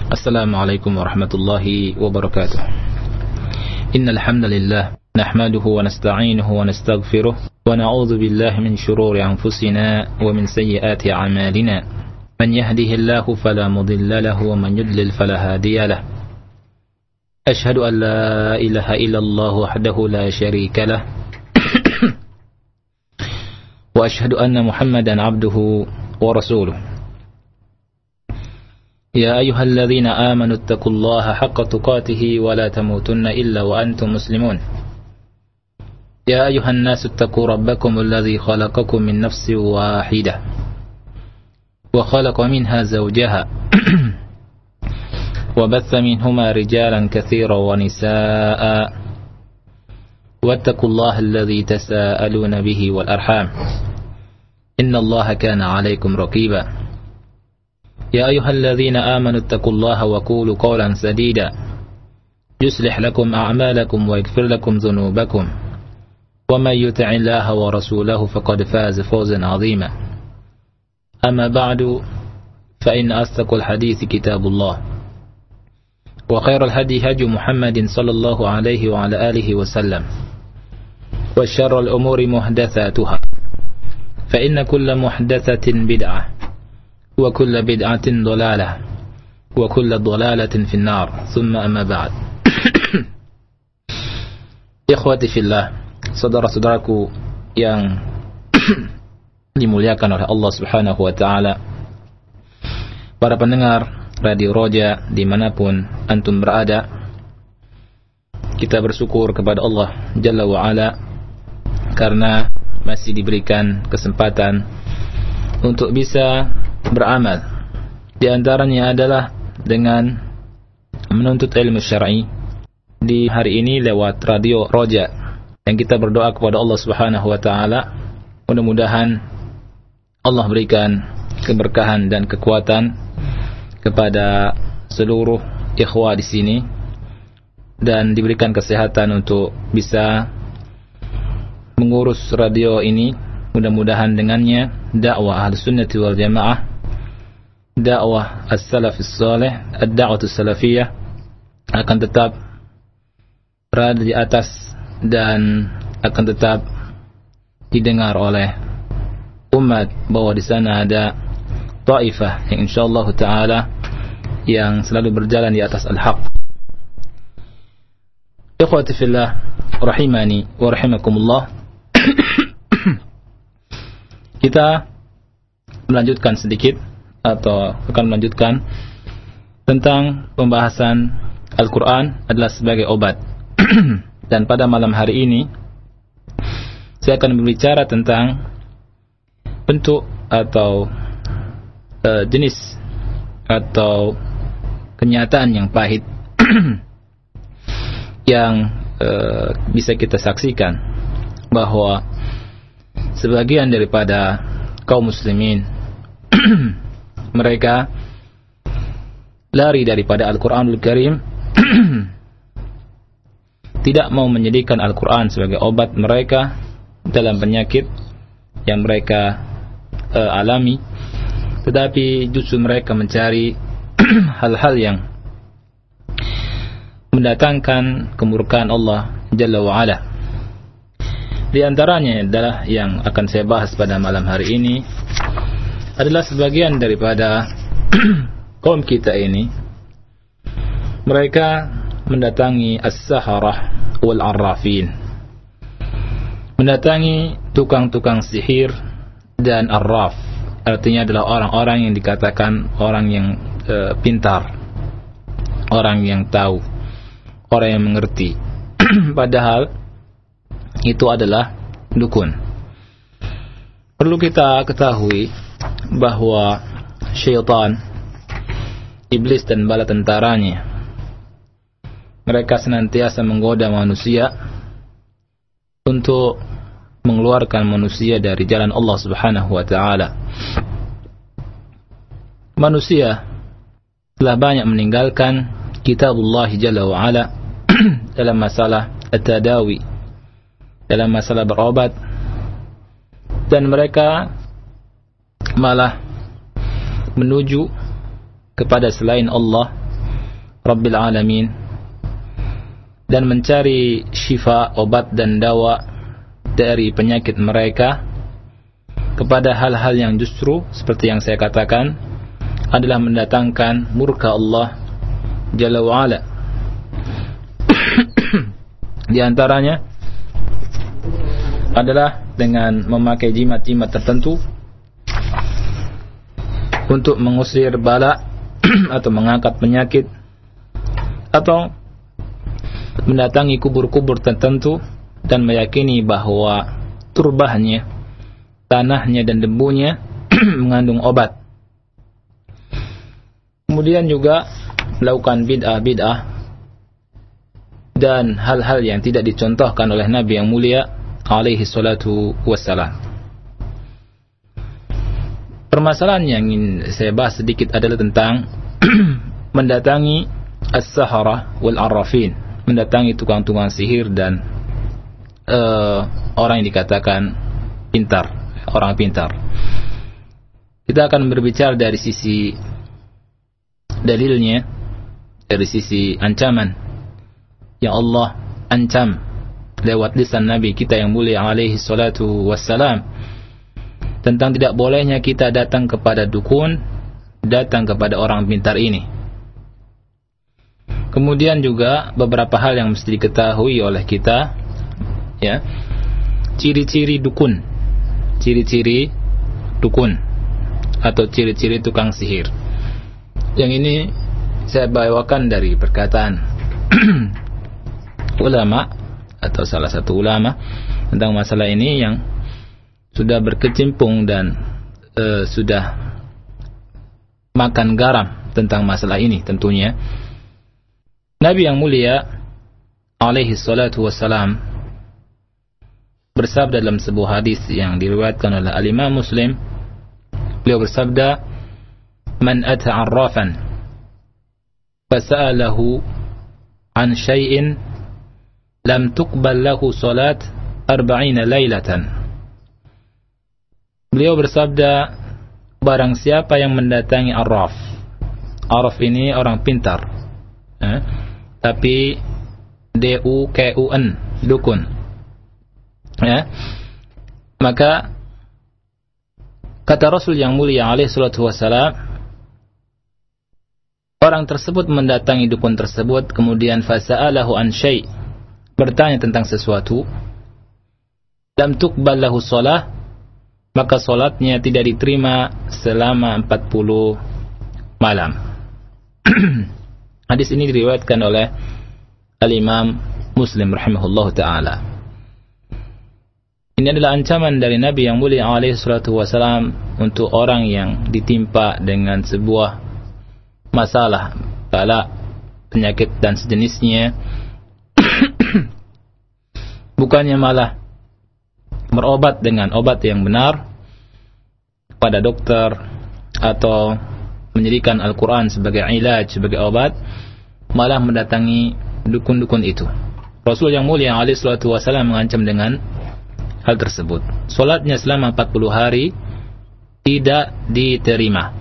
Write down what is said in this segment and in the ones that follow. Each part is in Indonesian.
Assalamualaikum warahmatullahi wabarakatuh. Innal hamdalillah nahmaduhu wa nasta'inuhu wa nastaghfiruh wa na'udzu billahi min shururi anfusina wa min sayyiati a'malina. Man yahdihillahu fala mudilla lahu wa man yudlil fala hadiya lahu. Ashhadu an la ilaha illallah wahdahu la syarika lah. Wa ashhadu anna Muhammadan 'abduhu wa rasuluh. يا أيها الذين آمنوا اتقوا الله حق تقاته ولا تموتن إلا وأنتم مسلمون يا أيها الناس اتقوا ربكم الذي خلقكم من نفس واحدة وخلق منها زوجها وبث منهما رجالا كثيرا ونساء واتقوا الله الذي تساءلون به والأرحام إن الله كان عليكم رقيبا يا أيها الذين آمنوا اتقوا الله وقولوا قولا سديدا يصلح لكم أعمالكم ويغفر لكم ذنوبكم ومن يطع الله ورسوله فقد فاز فوزا عظيما أما بعد فإن أصدق الحديث كتاب الله وخير الهدي هدي محمد صلى الله عليه وعلى آله وسلم وشر الأمور محدثاتها فإن كل محدثة بدعة وكل بدعة ضلالة وكل ضلالة في النار ثم أما بعد. Ikhwati fillah, saudara-saudaraku yang dimuliakan oleh Allah Subhanahu wa taala, para pendengar Radio Roja dimanapun antum berada, kita bersyukur kepada Allah Jalla wa Ala karena masih diberikan kesempatan untuk bisa beramal. Di antaranya adalah dengan menuntut ilmu syar'i di hari ini lewat Radio Roja, yang kita berdoa kepada Allah Subhanahu wa taala mudah-mudahan Allah berikan keberkahan dan kekuatan kepada seluruh ikhwah di sini dan diberikan kesehatan untuk bisa mengurus radio ini. Mudah-mudahan dengannya dakwah Ahlus Sunnah wal Jamaah, dakwah as-salafis salih, ad-da'wah as-salafiyah akan tetap berada di atas dan akan tetap didengar oleh umat, bahwa di sana ada taifah yang insyaallah taala yang selalu berjalan di atas al-haq. Ikhwati fillah rahimani wa rahimakumullah. Kita melanjutkan sedikit atau akan melanjutkan tentang pembahasan Al-Quran adalah sebagai obat. Dan pada malam hari ini saya akan berbicara tentang bentuk atau jenis atau kenyataan yang pahit yang bisa kita saksikan, bahwa sebagian daripada kaum muslimin mereka lari daripada Al-Quranul Karim, tidak mau menjadikan Al-Quran sebagai obat mereka dalam penyakit yang mereka alami, tetapi justru mereka mencari hal-hal yang mendatangkan kemurkaan Allah Jalla wa'ala. Di antaranya adalah yang akan saya bahas pada malam hari ini adalah sebagian daripada kaum kita ini, mereka mendatangi as-saharah wal arrafin, mendatangi tukang-tukang sihir dan arraf, artinya adalah orang-orang yang dikatakan orang yang pintar, orang yang tahu, orang yang mengerti padahal itu adalah dukun. Perlu kita ketahui bahwa syaitan, iblis dan bala tentaranya, mereka senantiasa menggoda manusia untuk mengeluarkan manusia dari jalan Allah Subhanahu wa taala. Manusia telah banyak meninggalkan kitabullah Jalla wa Ala dalam masalah at-tadawi, dalam masalah berobat, dan mereka malah menuju kepada selain Allah Rabbil Alamin dan mencari syifa, obat dan dawa dari penyakit mereka kepada hal-hal yang justru seperti yang saya katakan adalah mendatangkan murka Allah Jalla wa'ala. Di antaranya adalah dengan memakai jimat-jimat tertentu untuk mengusir bala atau mengangkat penyakit, atau mendatangi kubur-kubur tertentu dan meyakini bahwa turbahnya, tanahnya dan debunya mengandung obat. Kemudian juga melakukan bid'ah-bid'ah dan hal-hal yang tidak dicontohkan oleh Nabi yang mulia alaihi salatu wassalam. Permasalahan yang ingin saya bahas sedikit adalah tentang mendatangi as-sahara wal arrafin, mendatangi tukang-tukang sihir dan orang yang dikatakan pintar, orang pintar. Kita akan berbicara dari sisi dalilnya, dari sisi ancaman yang Allah ancam lewat lisan Nabi kita yang mulia alaihi salatu wassalam tentang tidak bolehnya kita datang kepada dukun, datang kepada orang pintar ini. Kemudian juga beberapa hal yang mesti diketahui oleh kita, ya, ciri-ciri dukun, ciri-ciri dukun atau ciri-ciri tukang sihir. Yang ini saya bawakan dari perkataan ulama atau salah satu ulama tentang masalah ini yang sudah berkecimpung dan sudah makan garam tentang masalah ini tentunya. Nabi yang mulia alaihi salatu wassalam bersabda dalam sebuah hadis yang diriwayatkan oleh al-Imam Muslim. Beliau bersabda, "Man ata 'arrafan fasa'alahu an syai'in lam tuqbal lahu salat 40 lailatan." Beliau bersabda, barang siapa yang mendatangi arraf. Arraf ini orang pintar, tapi D-U-K-U-N, dukun, ya. Maka kata Rasul yang mulia alaihi salatu wassalam, orang tersebut mendatangi dukun tersebut, kemudian fasa'alahu an syai', bertanya tentang sesuatu, lam tuqbal lahu shalah, maka salatnya tidak diterima selama 40 malam. Hadis ini diriwayatkan oleh al-Imam Muslim rahimahullahu ta'ala. Ini adalah ancaman dari Nabi yang mulia alaihi salatu wassalam untuk orang yang ditimpa dengan sebuah masalah, bala, penyakit dan sejenisnya. Bukannya malah berobat dengan obat yang benar pada dokter atau menjadikan Al-Quran sebagai ilaj, sebagai obat, malah mendatangi dukun-dukun itu. Rasul yang mulia alaihi salatu wassalam mengancam dengan hal tersebut. Salatnya selama 40 hari tidak diterima.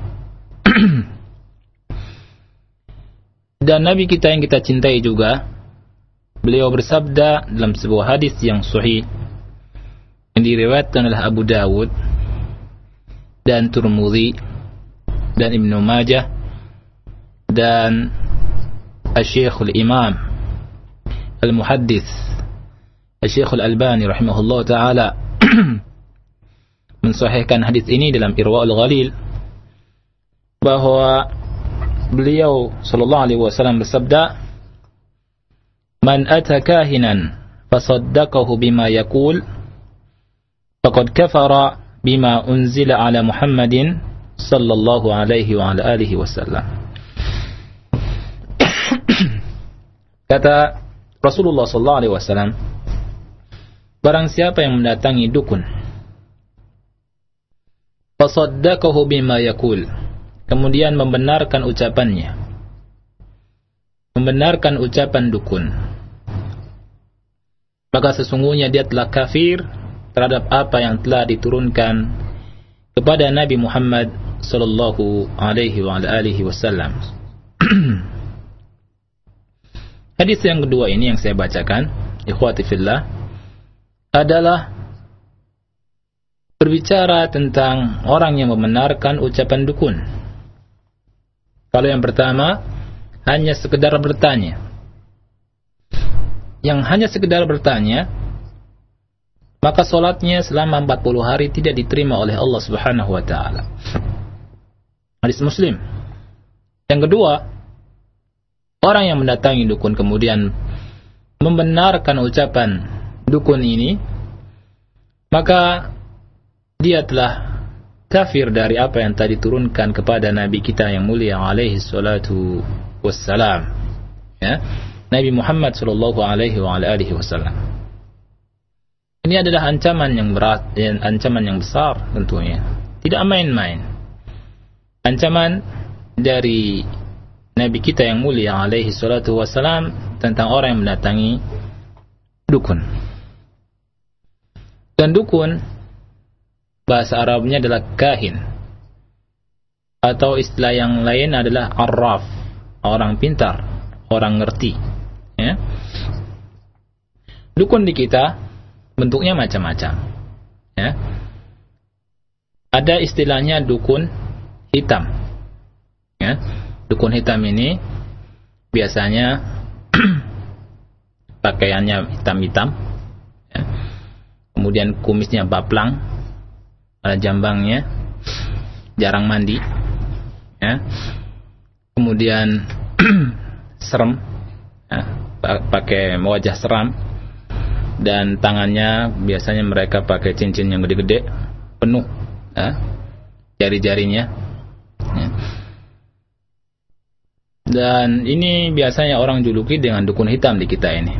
Dan Nabi kita yang kita cintai juga, beliau bersabda dalam sebuah hadis yang sahih yang diriwayatkan oleh Abu Dawud dan Tirmidzi dan Ibnu Majah dan Asy-Syaikh al-Imam al-Muhaddits Asy-Syaikh al-Albani rahimahullah ta'ala mensahihkan hadis ini dalam Irwaul Ghalil, bahwa beliau sallallahu alaihi wasallam bersabda, "Man ata kahinan fasaddaqahu bima yaqul faqad kafara bima unzila ala Muhammadin sallallahu alaihi wa ala alihi wasallam." Kata Rasulullah sallallahu alaihi wasallam, barang siapa yang mendatangi dukun, fasaddaqahu bima yaqul, kemudian membenarkan ucapannya, membenarkan ucapan dukun, maka sesungguhnya dia telah kafir terhadap apa yang telah diturunkan kepada Nabi Muhammad sallallahu alaihi wa alihi wasallam. Hadis yang kedua ini yang saya bacakan, ikhwati fillah, adalah berbicara tentang orang yang membenarkan ucapan dukun. Kalau yang pertama hanya sekedar bertanya, yang hanya sekedar bertanya, maka solatnya selama 40 hari tidak diterima oleh Allah Subhanahu wa ta'ala. Hadis Muslim. Yang kedua, orang yang mendatangi dukun kemudian membenarkan ucapan dukun ini, maka dia telah kafir dari apa yang tadi turunkan kepada Nabi kita yang mulia alaihi salatu wassalam, ya, Nabi Muhammad sallallahu alaihi wa alihi wasallam. Ini adalah ancaman yang berat dan ancaman yang besar tentunya. Tidak main-main. Ancaman dari Nabi kita yang mulia alaihi salatu wassalam tentang orang yang mendatangi dukun. Dan dukun bahasa Arabnya adalah kahin, atau istilah yang lain adalah arraf, orang pintar, orang ngerti, ya. Dukun di kita bentuknya macam-macam, ya. Ada istilahnya dukun hitam, ya. Dukun hitam ini biasanya pakaiannya hitam-hitam, ya. Kemudian kumisnya baplang, ada jambangnya, jarang mandi, ya. Kemudian serem, ya, pakai wajah seram, dan tangannya biasanya mereka pakai cincin yang gede-gede penuh, ya, jari-jarinya, ya. Dan ini biasanya orang juluki dengan dukun hitam di kita ini.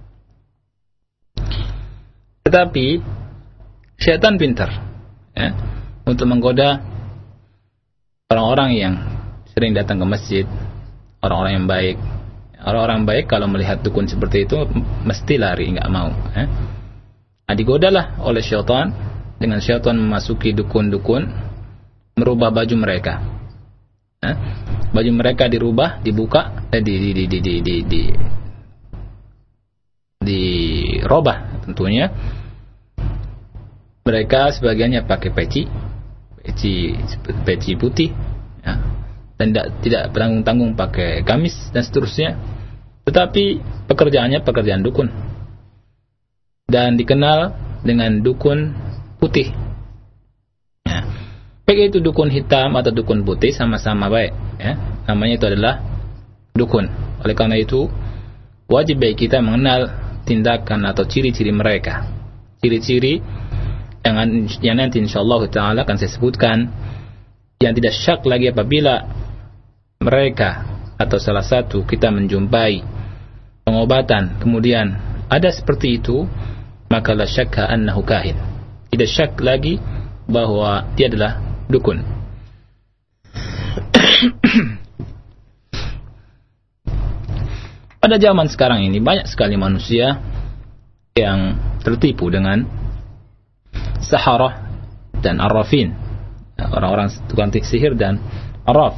Tetapi syaitan pintar, ya, untuk menggoda orang-orang yang sering datang ke masjid, orang-orang yang baik. Orang-orang baik kalau melihat dukun seperti itu mesti lari, nggak mau, ya. Nah, digodalah oleh syaitan dengan syaitan memasuki dukun-dukun, merubah baju mereka, ya. Baju mereka dirubah, dibuka, dirobah tentunya. Mereka sebagiannya pakai peci putih, ya, dan tidak tanggung-tanggung pakai gamis dan seterusnya. Tetapi pekerjaannya pekerjaan dukun, dan dikenal dengan dukun putih, ya. Baik itu dukun hitam atau dukun putih, sama-sama baik, ya. Namanya itu adalah dukun. Oleh karena itu wajib bagi kita mengenal tindakan atau ciri-ciri mereka, ciri-ciri yang nanti insyaallah ta'ala akan saya sebutkan, yang tidak syak lagi apabila mereka atau salah satu kita menjumpai pengobatan kemudian ada seperti itu, maka la syakka annahu kahin. Tidak syak lagi bahwa dia adalah dukun. Pada zaman sekarang ini banyak sekali manusia yang tertipu dengan saharah dan arrafin, orang-orang tukang sihir dan arraf,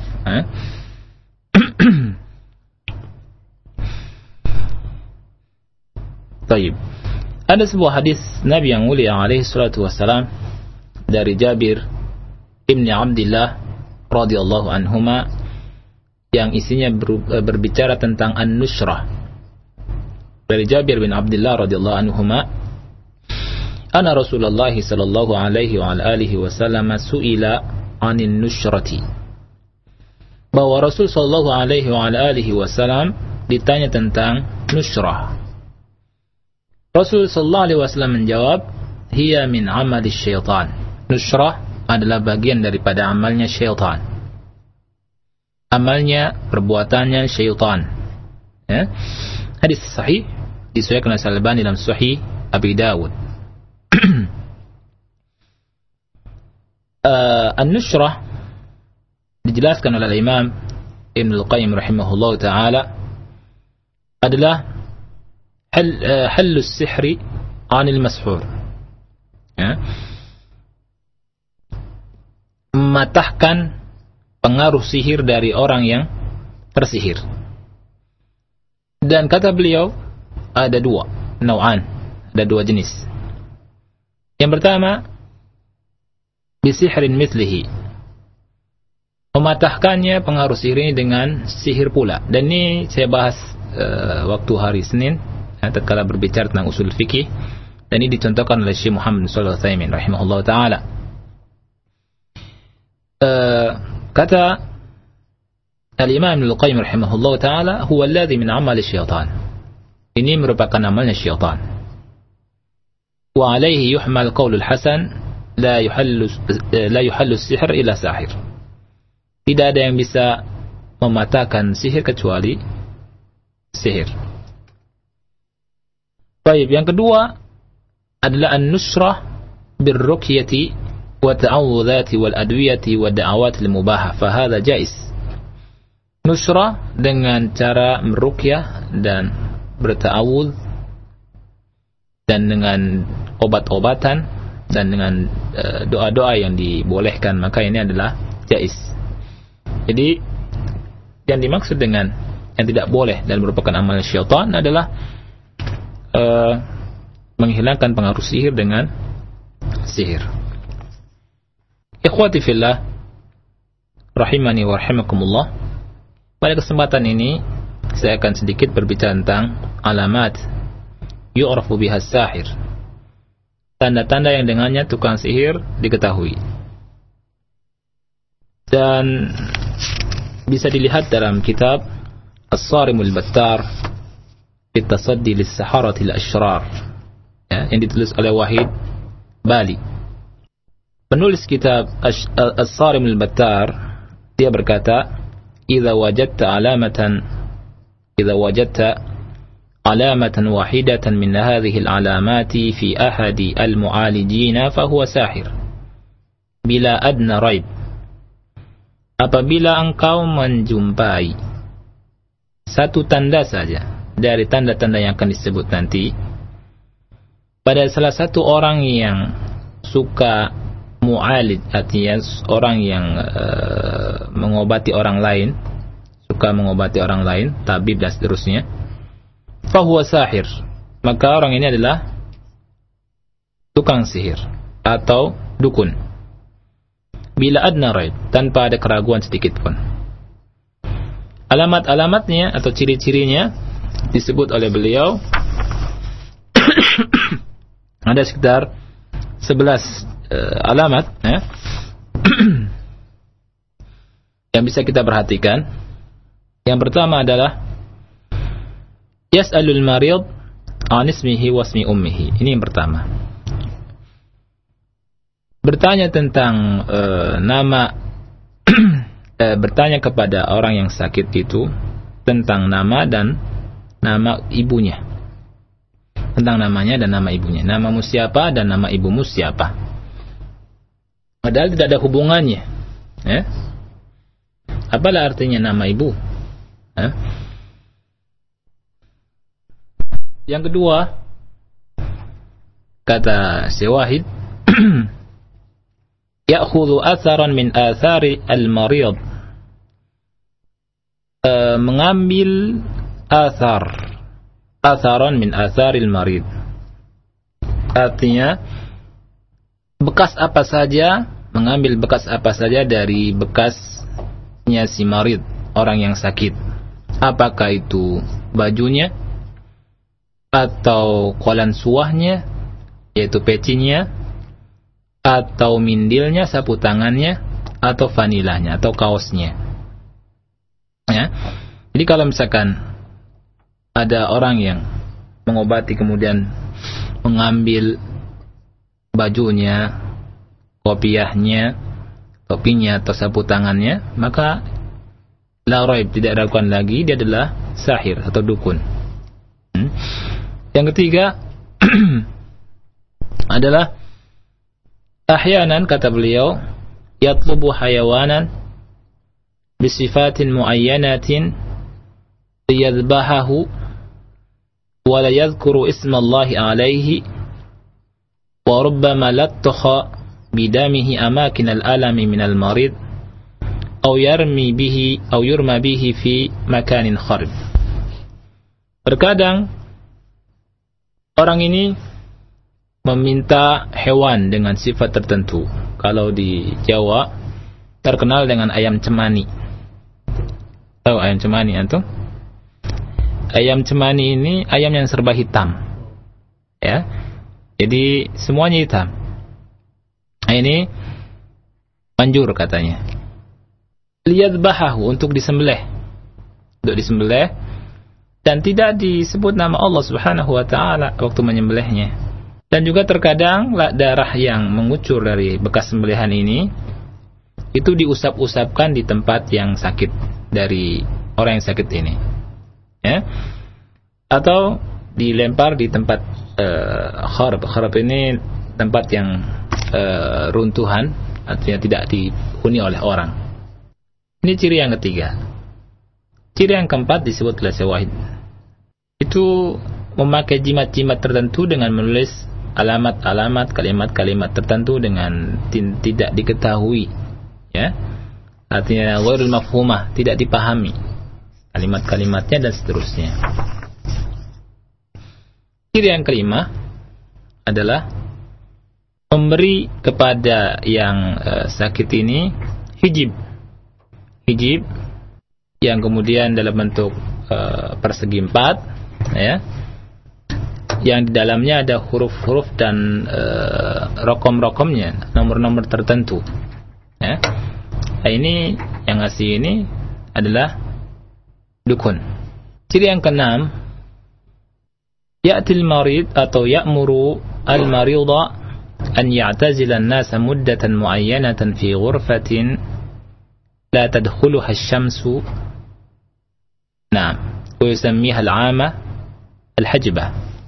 Taib. Ada sebuah hadis Nabi yang mulia alaihi salatu wassalam dari Jabir ibn Abdullah radhiyallahu anhuma, yang isinya berbicara tentang an-nushrah. Dari Jabir bin Abdullah radhiyallahu anhuma, anna Rasulullah sallallahu alaihi wa alihi wasallam su'ila 'anil nushrati, bahwa Rasul sallallahu alaihi wa alihi wasallam ditanya tentang nushrah. Rasul sallallahu alaihi wasallam menjawab, hiya min amali syaitan. Nushrah adalah bagian daripada amalnya syaitan. Amalnya, perbuatannya syaitan, ya. Hadis sahih disahihkan oleh Al-Albani dalam Sahih Abi Dawud. An-nushrah dijelaskan oleh Imam Ibn Al-Qayyim rahimahullah ta'ala adalah halus sihri anil mashur, ya. Mematahkan pengaruh sihir dari orang yang tersihir. Dan kata beliau ada dua nau'an, ada dua jenis. Yang pertama, bisihrin mithlihi, mematahkannya pengaruh sihir ini dengan sihir pula. Dan ini saya bahas waktu hari Senin tatkala berbicara tentang usul fikih, dan ini dicontohkan oleh Syekh Muhammad sallallahu alaihi wasallam rahimahullah taala. Kata Al-Imam Ibnu Qayyim rahimahullah taala, huwa alladhi min amali syaitan. Ini merupakan amalnya syaitan. Wa alaihi yuhmal qaulul hasan la yuhallu sihir ila sahir. Tidak ada yang bisa mematahkan sihir kecuali sihir. Baik, yang kedua adalah an-nusrah birruqyati wa ta'awudhati wal adwiyati wa da'awat al-mubahah, fa hadha jaiz. Nusrah dengan cara meruqyah dan berta'awudz dan dengan obat-obatan dan dengan doa-doa yang dibolehkan, maka ini adalah jaiz. Jadi yang dimaksud dengan yang tidak boleh dan merupakan amal syaitan adalah menghilangkan pengaruh sihir dengan sihir. Ikhwati fillah rahimani wa rahimakumullah, pada kesempatan ini saya akan sedikit berbicara tentang alamat yu'rafu biha sahir, tanda-tanda yang dengannya tukang sihir diketahui. Dan bisa dilihat dalam kitab As-Sarimul Battar fi Tasaddi lis-Saharatil Ashrar, yang ditulis oleh Wahid Bali. Penulis kitab As-Sarimul Battar, dia berkata, "Idza wajadta alamatan wahidatan min hadhihi al-alamati fi ahadi al-mu'alijin fa huwa sahir bila adna raib." Apabila engkau menjumpai satu tanda saja dari tanda-tanda yang akan disebut nanti pada salah satu orang yang suka mu'alij, artinya orang yang mengobati orang lain, suka mengobati orang lain, tabib dan seterusnya, fahuwa sahir, maka orang ini adalah tukang sihir atau dukun. Bila adna raib, tanpa ada keraguan sedikit pun. Alamat-alamatnya atau ciri-cirinya disebut oleh beliau ada sekitar 11 alamat yang bisa kita perhatikan. Yang pertama adalah yas'alul marid an ismihi wa ismi ummihi. Ini yang pertama. Bertanya tentang nama bertanya kepada orang yang sakit itu tentang nama dan nama ibunya. Tentang namanya dan nama ibunya. Namamu siapa dan nama ibumu siapa? Padahal tidak ada hubungannya. Apalah artinya nama ibu? Yang kedua, kata Syekh Wahid, ya'khudhu atharan min athari al-marid, mengambil atharan min athari al-marid, artinya bekas apa saja, mengambil bekas apa saja dari bekasnya si marid, orang yang sakit. Apakah itu bajunya, atau kolan suahnya, yaitu pecinya, atau mindilnya, sapu tangannya, atau vanilanya, atau kaosnya. Jadi kalau misalkan ada orang yang mengobati kemudian mengambil bajunya, kopiahnya, topinya, atau sapu tangannya, maka la raib, tidak ragukan lagi, dia adalah sahir atau dukun. Yang ketiga adalah ahyanan, kata beliau, yatlubu hayawanan bisifatin muayyanatin liyadbahahu wa la yadhkuru ismallahi alayhi wa rubbama lattaha bidamihi amakin al-alami min al-marid aw yurma bihi fi makanin kharib. Terkadang orang ini meminta hewan dengan sifat tertentu. Kalau di Jawa terkenal dengan ayam cemani. Tahu ayam cemani antum? Ayam cemani ini ayam yang serba hitam. Ya. Jadi semuanya hitam. Ini manjur katanya. Liyadbahahu, untuk disembelih. Untuk disembelih dan tidak disebut nama Allah Subhanahu wa taala waktu menyembelihnya. Dan juga terkadang darah yang mengucur dari bekas sembelihan ini itu diusap-usapkan di tempat yang sakit dari orang yang sakit ini. Ya. Atau dilempar di tempat kharab. Kharab ini tempat yang runtuhan, artinya tidak dihuni oleh orang. Ini ciri yang ketiga. Ciri yang keempat disebut oleh Syawahid. Itu memakai jimat-jimat tertentu dengan menulis alamat-alamat, kalimat-kalimat tertentu dengan tidak diketahui, ya. Artinya ghairul mafhumah, tidak dipahami kalimat-kalimatnya dan seterusnya. Ciri yang kelima adalah memberi kepada yang sakit ini hijib yang kemudian dalam bentuk persegi 4, ya, yang di dalamnya ada huruf-huruf dan rokom-rokomnya, nomor-nomor tertentu, ya. Nah, ini yang ngasih ini adalah dukun. Ciri yang keenam, ya'til marid atau ya'muru al-marida an ya'tazila an-nasa muddatan mu'ayyanatan fi ghurfatin la tadkhuluha asy-syamsu. Nah, ويسميها العامة الحجبة.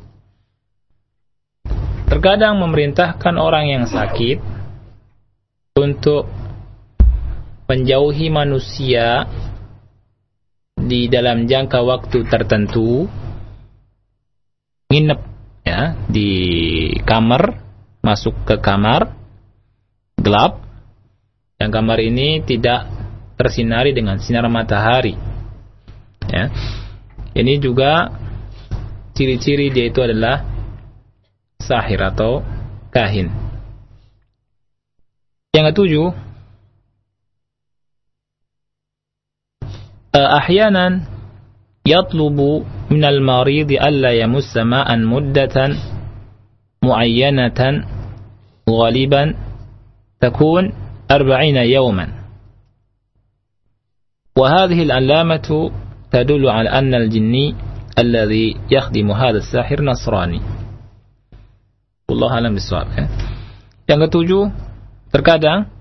Terkadang memerintahkan orang yang sakit untuk menjauhi manusia di dalam jangka waktu tertentu, nginep, ya, di kamar, masuk ke kamar gelap, yang kamar ini tidak tersinari dengan sinar matahari, ya. Ini juga ciri-ciri dia itu adalah sahir atau kahin. Yang ketujuh, ahyanan yatlubu minal maridi alla yamussa ma'an muddatan muayyanatan ghaliban takun 40 yawman. وهذه العلامة تدل على أن الجني الذي يخدم هذا الساحر نصراني. والله أعلم بالصواب. Yang ketujuh, terkadang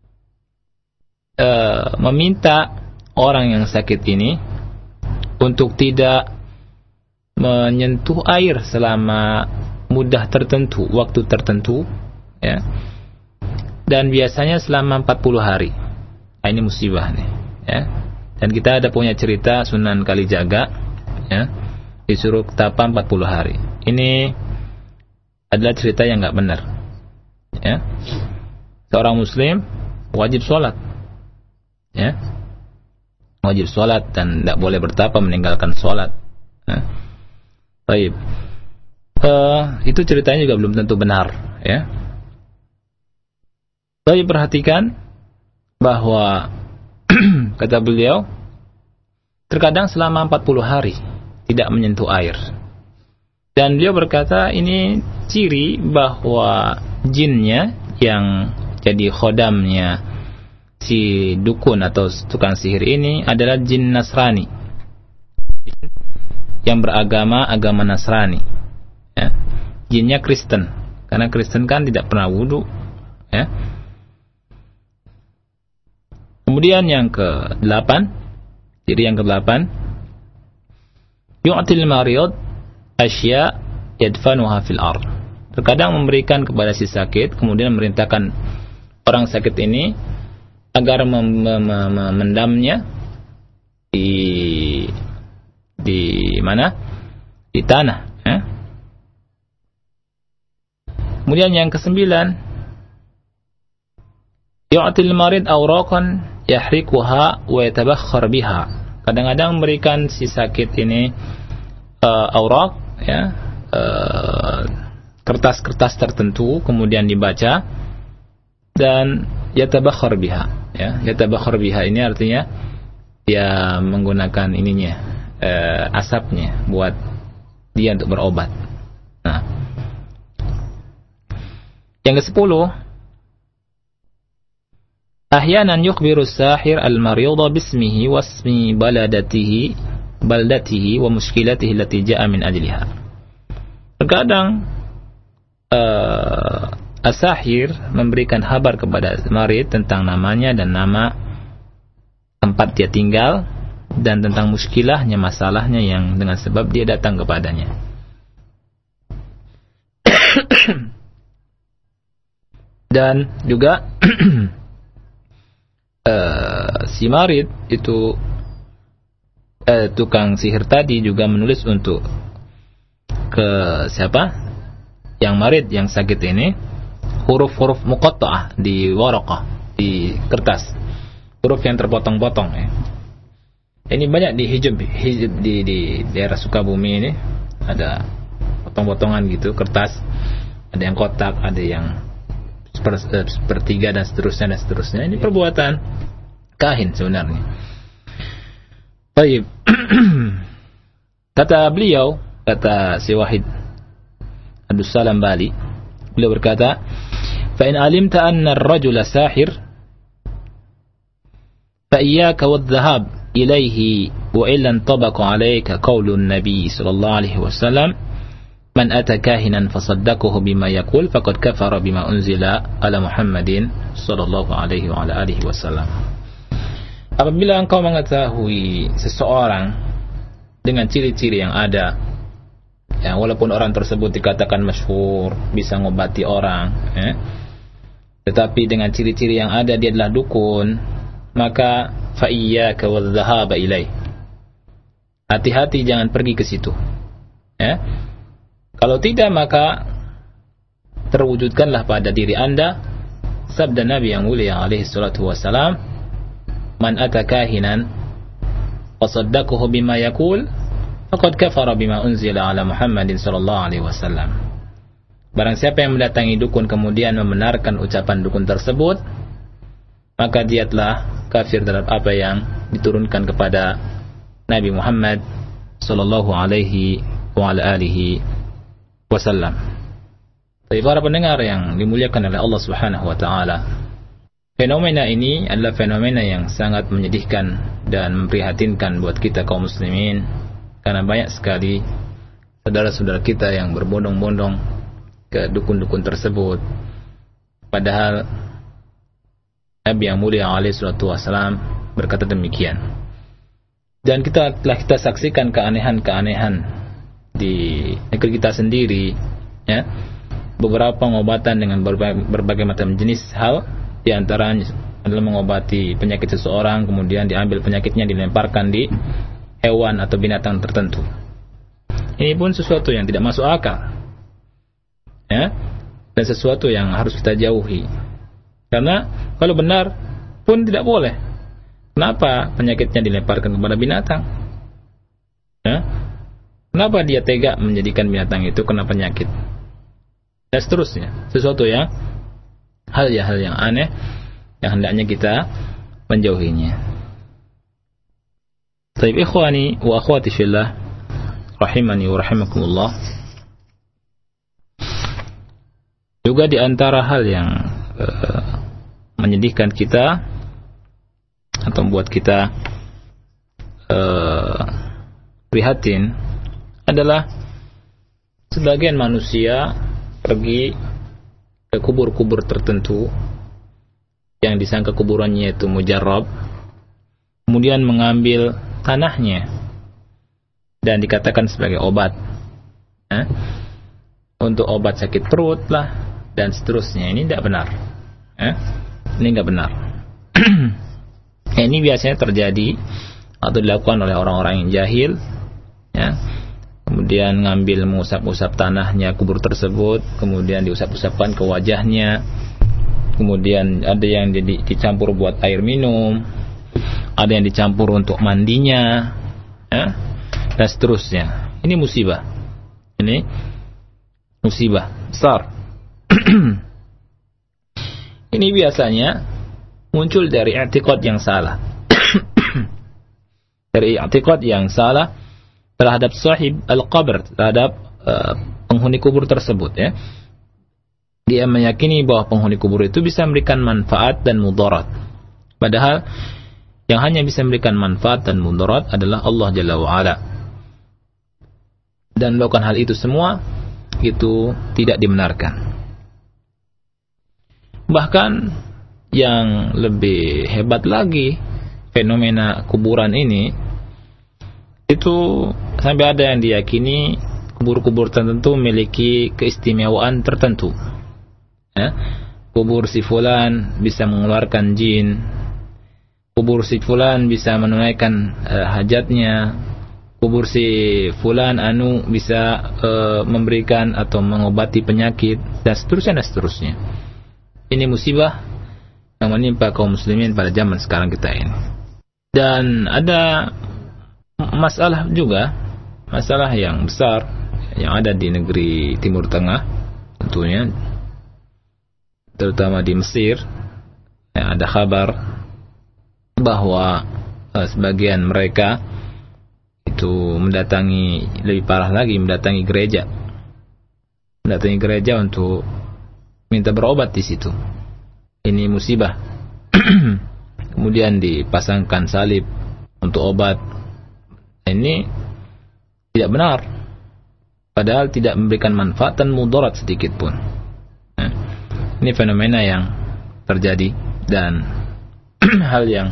meminta orang yang sakit ini untuk tidak menyentuh air selama mudah tertentu, waktu tertentu, ya. Dan biasanya selama 40 hari. Nah, ini musibah nih, ya. Dan kita ada punya cerita Sunan Kalijaga, ya, disuruh tapa 40 hari. Ini adalah cerita yang enggak benar, ya. Seorang muslim wajib sholat, ya, wajib sholat dan tidak boleh bertapa meninggalkan sholat, ya. Baik, itu ceritanya juga belum tentu benar, ya. Baik, perhatikan bahwa kata beliau, terkadang selama 40 hari tidak menyentuh air. Dan beliau berkata ini ciri bahwa jinnya yang jadi khodamnya si dukun atau tukang sihir ini adalah jin Nasrani, yang beragama agama Nasrani, ya. Jinnya Kristen, karena Kristen kan tidak pernah wudu, ya. Kemudian yang ke-8, jadi yang ke-8, yu'til marid asya yadfanuha fil ard. Terkadang memberikan kepada si sakit, kemudian memerintahkan orang sakit ini agar mendamnya di mana? Di tanah, ya. Kemudian yang ke-9, yu'til marid awraqan yahrikuha wa yatabakhkhar biha. Kadang-kadang memberikan si sakit ini aurak, ya, kertas-kertas tertentu, kemudian dibaca dan yatabakhar biha, ya. Yatabakhar biha ini artinya dia menggunakan ininya, asapnya buat dia untuk berobat. Nah, yang ke-10, ahyanan yukhbiru as-sahir al-marida bismihi wasmi baldatihi wa mushkilatihi allati ja'a min ajliha. Terkadang as-sahir memberikan kabar kepada marid tentang namanya dan nama tempat dia tinggal dan tentang muskilahnya, masalahnya yang dengan sebab dia datang kepadanya. Dan juga si marid itu, tukang sihir tadi juga menulis untuk ke siapa yang marid, yang sakit ini, huruf-huruf muqatta'ah di waraqah, di kertas, huruf yang terpotong-potong, ya. Ini banyak di hijab di daerah Sukabumi ini, ada potong-potongan gitu kertas, ada yang kotak, ada yang sepertiga dan seterusnya. Ini perbuatan kahin sebenarnya. Baik. Kata beliau, kata si Wahid Abdussalam Bali, beliau berkata, fa in alimta anna ar-rajula sahir fa iyyaka wadh-dhahab ilayhi wa illa tabaqa alayka qawlu an-nabi sallallahu alaihi wasallam man ata kahinan fasaddaqahu bima yaqul faqad kafara bima unzila ala Muhammadin sallallahu alaihi wa ala alihi wasallam. Apabila engkau mengetahui seseorang dengan ciri-ciri yang ada, ya, walaupun orang tersebut dikatakan masyhur, bisa ngobati orang, ya, tetapi dengan ciri-ciri yang ada dia adalah dukun, maka fa iyyaka wadh-dhahaba ilaih. Hati-hati, jangan pergi ke situ. Ya. Kalau tidak, maka terwujudkanlah pada diri Anda sabda Nabi yang mulia alaihi salatu wassalam, man ata kahinan wa saddaqahu bima yaqul faqad kafara bima unzila ala Muhammadin sallallahu alaihi wasallam. Barang siapa yang mendatangi dukun kemudian membenarkan ucapan dukun tersebut, maka dia telah kafir terhadap apa yang diturunkan kepada Nabi Muhammad sallallahu alaihi wa ala alihi wasallam. Tapi para pendengar yang dimuliakan oleh Allah Subhanahu wa taala, fenomena ini adalah fenomena yang sangat menyedihkan dan memprihatinkan buat kita kaum muslimin, karena banyak sekali saudara-saudara kita yang berbondong-bondong ke dukun-dukun tersebut, padahal Nabi yang mulia alaihi salatu wasallam berkata demikian. Dan kita saksikan keanehan-keanehan di negeri kita sendiri, ya, beberapa pengobatan dengan berbagai macam jenis hal, di antaranya adalah mengobati penyakit seseorang, kemudian diambil penyakitnya dilemparkan di hewan atau binatang tertentu. Ini pun sesuatu yang tidak masuk akal, ya, dan sesuatu yang harus kita jauhi. Karena kalau benar pun tidak boleh. Kenapa penyakitnya dilemparkan kepada binatang? Ya? Kenapa dia tega menjadikan binatang itu kena penyakit? Dan seterusnya. Sesuatu yang hal yang aneh yang hendaknya kita menjauhinya. Baik, ikhwani wa akhwati fillah, rahimani wa rahimakumullah. Juga di antara hal yang menyedihkan kita atau membuat kita prihatin adalah sebagian manusia pergi ke kubur-kubur tertentu yang disangka kuburannya itu mujarrab, kemudian mengambil tanahnya dan dikatakan sebagai obat, untuk obat sakit perut lah dan seterusnya. Ini tidak benar, ini tidak benar. Ini biasanya terjadi atau dilakukan oleh orang-orang yang jahil, ya. Kemudian mengusap-usap tanahnya kubur tersebut, kemudian diusap-usapkan ke wajahnya, kemudian ada yang dicampur buat air minum, ada yang dicampur untuk mandinya, ya, dan seterusnya. Ini musibah. Ini musibah besar. Ini biasanya muncul dari i'tiqad yang salah. Dari i'tiqad yang salah terhadap sahib al-qabr, terhadap penghuni kubur tersebut, ya. Dia meyakini bahwa penghuni kubur itu bisa memberikan manfaat dan mudarat. Padahal yang hanya bisa memberikan manfaat dan mudarat adalah Allah Jalla wa Ala. Dan melakukan hal itu semua itu tidak dibenarkan. Bahkan yang lebih hebat lagi, fenomena kuburan ini itu sampai ada yang diyakini kubur-kubur tertentu memiliki keistimewaan tertentu. Ya, kubur si fulan bisa mengeluarkan jin, kubur si fulan bisa menunaikan hajatnya, kubur si fulan bisa memberikan atau mengobati penyakit, dan seterusnya. Ini musibah yang menimpa kaum muslimin pada zaman sekarang kita ini. Dan ada masalah juga, masalah yang besar yang ada di negeri Timur Tengah tentunya, terutama di Mesir. Ya, ada kabar bahwa sebagian mereka itu lebih parah lagi, mendatangi gereja untuk minta berobat di situ. Ini musibah. Kemudian dipasangkan salib untuk obat. Ini tidak benar, padahal tidak memberikan manfaat dan mudarat sedikit pun. Ini fenomena yang terjadi dan hal yang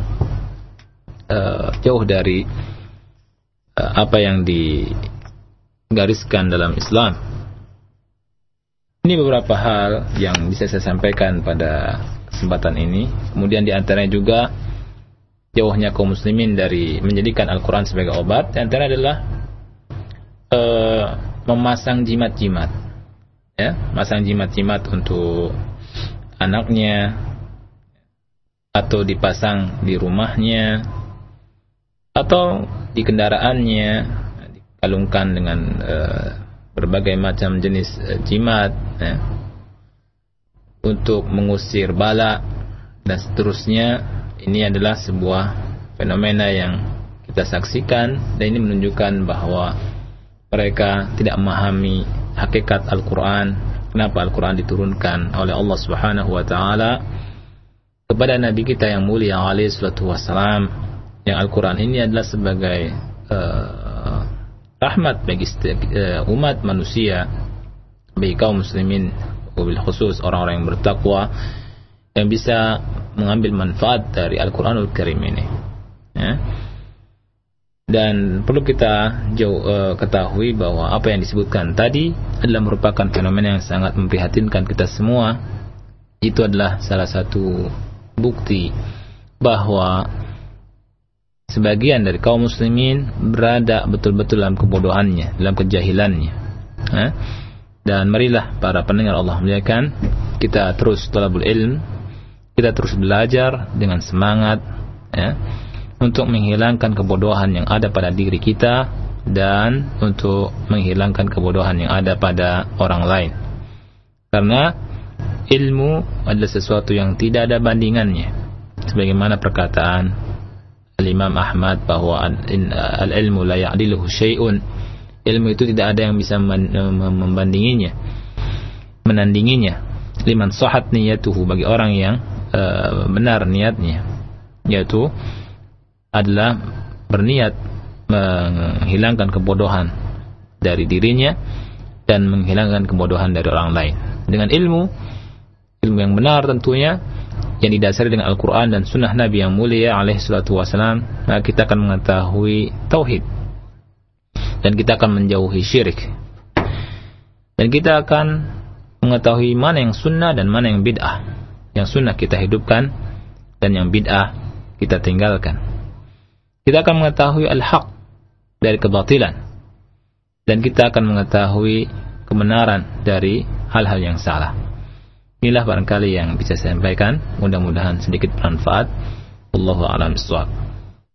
jauh dari apa yang digariskan dalam Islam. Ini beberapa hal yang bisa saya sampaikan pada kesempatan ini. Kemudian di antaranya juga jauhnya kaum muslimin dari menjadikan Al-Quran sebagai obat. Di antaranya adalah memasang jimat-jimat, ya, masang jimat-jimat untuk anaknya, atau dipasang di rumahnya, atau di kendaraannya, dikalungkan dengan berbagai macam jenis jimat, ya, untuk mengusir bala dan seterusnya. Ini adalah sebuah fenomena yang kita saksikan, dan ini menunjukkan bahwa mereka tidak memahami hakikat Al-Quran. Kenapa Al-Quran diturunkan oleh Allah Subhanahu wa Ta'ala kepada Nabi kita yang mulia alaihi salatu wassalam, yang Al-Quran ini adalah sebagai rahmat bagi umat manusia, bagi kaum muslimin, wabil khusus orang-orang yang bertakwa, yang bisa mengambil manfaat dari Al-Quranul Karim ini, ya. Dan perlu kita ketahui bahwa apa yang disebutkan tadi adalah merupakan fenomena yang sangat memprihatinkan kita semua. Itu adalah salah satu bukti bahwa sebagian dari kaum muslimin berada betul-betul dalam kebodohannya, dalam kejahilannya. Dan marilah para pendengar Allah muliakan, kita terus talabul ilm, kita terus belajar dengan semangat, ya, untuk menghilangkan kebodohan yang ada pada diri kita dan untuk menghilangkan kebodohan yang ada pada orang lain. Karena ilmu adalah sesuatu yang tidak ada bandingannya. Sebagaimana perkataan Al-Imam Ahmad bahwa al-ilmu la ya'diluhu syai'un. Ilmu itu tidak ada yang bisa membandinginya, menandinginya. Liman sahat niyatuhu, bagi orang yang benar niatnya, yaitu adalah berniat menghilangkan kebodohan dari dirinya dan menghilangkan kebodohan dari orang lain dengan ilmu yang benar tentunya, yang didasari dengan Al-Quran dan Sunnah Nabi yang mulia alaihi salatu wassalam. Maka kita akan mengetahui tauhid dan kita akan menjauhi syirik, dan kita akan mengetahui mana yang sunnah dan mana yang bid'ah. Yang sunnah kita hidupkan dan yang bid'ah kita tinggalkan. Kita akan mengetahui al-haq dari kebatilan, dan kita akan mengetahui kebenaran dari hal-hal yang salah. Inilah barangkali yang bisa saya sampaikan, mudah-mudahan sedikit bermanfaat. Wallahu a'lam bishawab.